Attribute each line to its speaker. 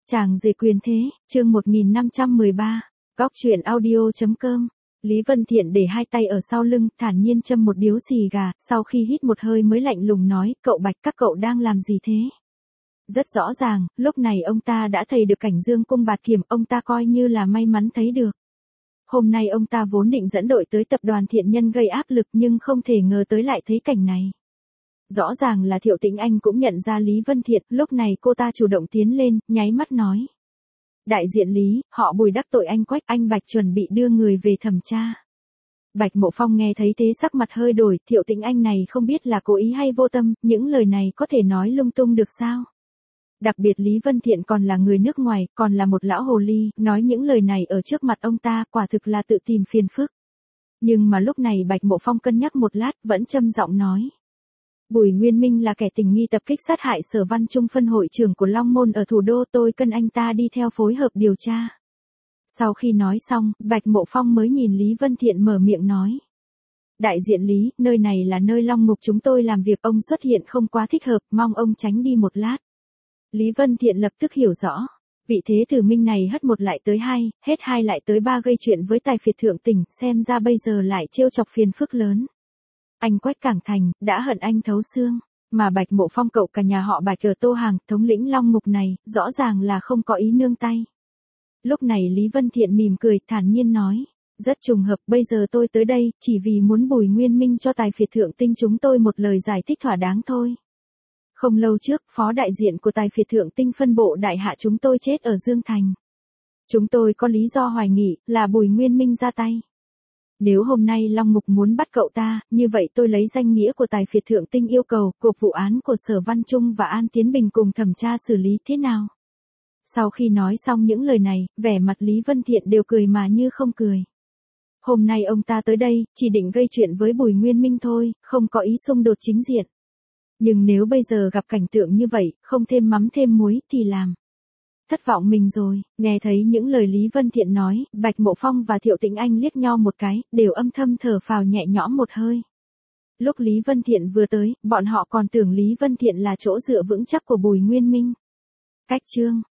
Speaker 1: Chàng rể quyền thế, chương 1513, góc truyện audio.com. Lý Vân Thiện để hai tay ở sau lưng, thản nhiên châm một điếu xì gà, sau khi hít một hơi mới lạnh lùng nói, cậu Bạch các cậu đang làm gì thế? Rất rõ ràng, lúc này ông ta đã thấy được cảnh dương cung bạt kiểm, ông ta coi như là may mắn thấy được. Hôm nay ông ta vốn định dẫn đội tới tập đoàn Thiện Nhân gây áp lực nhưng không thể ngờ tới lại thấy cảnh này. Rõ ràng là Thiệu Tĩnh Anh cũng nhận ra Lý Vân Thiện, lúc này cô ta chủ động tiến lên, nháy mắt nói. Đại diện Lý, họ Bùi đắc tội anh Quách, anh Bạch chuẩn bị đưa người về thẩm tra. Bạch Mộ Phong nghe thấy thế sắc mặt hơi đổi, Thiệu Tĩnh Anh này không biết là cố ý hay vô tâm, những lời này có thể nói lung tung được sao? Đặc biệt Lý Vân Thiện còn là người nước ngoài, còn là một lão hồ ly, nói những lời này ở trước mặt ông ta, quả thực là tự tìm phiền phức. Nhưng mà lúc này Bạch Mộ Phong cân nhắc một lát, vẫn trầm giọng nói. Bùi Nguyên Minh là kẻ tình nghi tập kích sát hại Sở Văn Trung phân hội trưởng của Long Môn ở thủ đô, tôi cần anh ta đi theo phối hợp điều tra. Sau khi nói xong, Bạch Mộ Phong mới nhìn Lý Vân Thiện mở miệng nói. Đại diện Lý, nơi này là nơi Long Ngục chúng tôi làm việc, ông xuất hiện không quá thích hợp, mong ông tránh đi một lát. Lý Vân Thiện lập tức hiểu rõ. Vị thế tử minh này hất một lại tới hai, hết hai lại tới ba gây chuyện với tài phiệt thượng tỉnh, xem ra bây giờ lại trêu chọc phiền phức lớn. Anh Quách Cảng Thành, đã hận anh thấu xương, mà Bạch Mộ Phong cậu cả nhà họ Bạch ở Tô Hàng, thống lĩnh Long Ngục này, rõ ràng là không có ý nương tay. Lúc này Lý Vân Thiện mỉm cười, thản nhiên nói, rất trùng hợp, bây giờ tôi tới đây, chỉ vì muốn Bùi Nguyên Minh cho tài phiệt thượng tinh chúng tôi một lời giải thích thỏa đáng thôi. Không lâu trước, phó đại diện của tài phiệt thượng tinh phân bộ đại hạ chúng tôi chết ở Dương Thành. Chúng tôi có lý do hoài nghi là Bùi Nguyên Minh ra tay. Nếu hôm nay Long Ngục muốn bắt cậu ta, như vậy tôi lấy danh nghĩa của tài phiệt thượng tinh yêu cầu cuộc vụ án của Sở Văn Trung và An Tiến Bình cùng thẩm tra xử lý thế nào. Sau khi nói xong những lời này, vẻ mặt Lý Vân Thiện đều cười mà như không cười. Hôm nay ông ta tới đây, chỉ định gây chuyện với Bùi Nguyên Minh thôi, không có ý xung đột chính diện. Nhưng nếu bây giờ gặp cảnh tượng như vậy, không thêm mắm thêm muối, thì làm. Thất vọng mình rồi, nghe thấy những lời Lý Vân Thiện nói, Bạch Mộ Phong và Thiệu Tĩnh Anh liếc nhau một cái, đều âm thầm thở phào nhẹ nhõm một hơi. Lúc Lý Vân Thiện vừa tới, bọn họ còn tưởng Lý Vân Thiện là chỗ dựa vững chắc của Bùi Nguyên Minh. Cách chương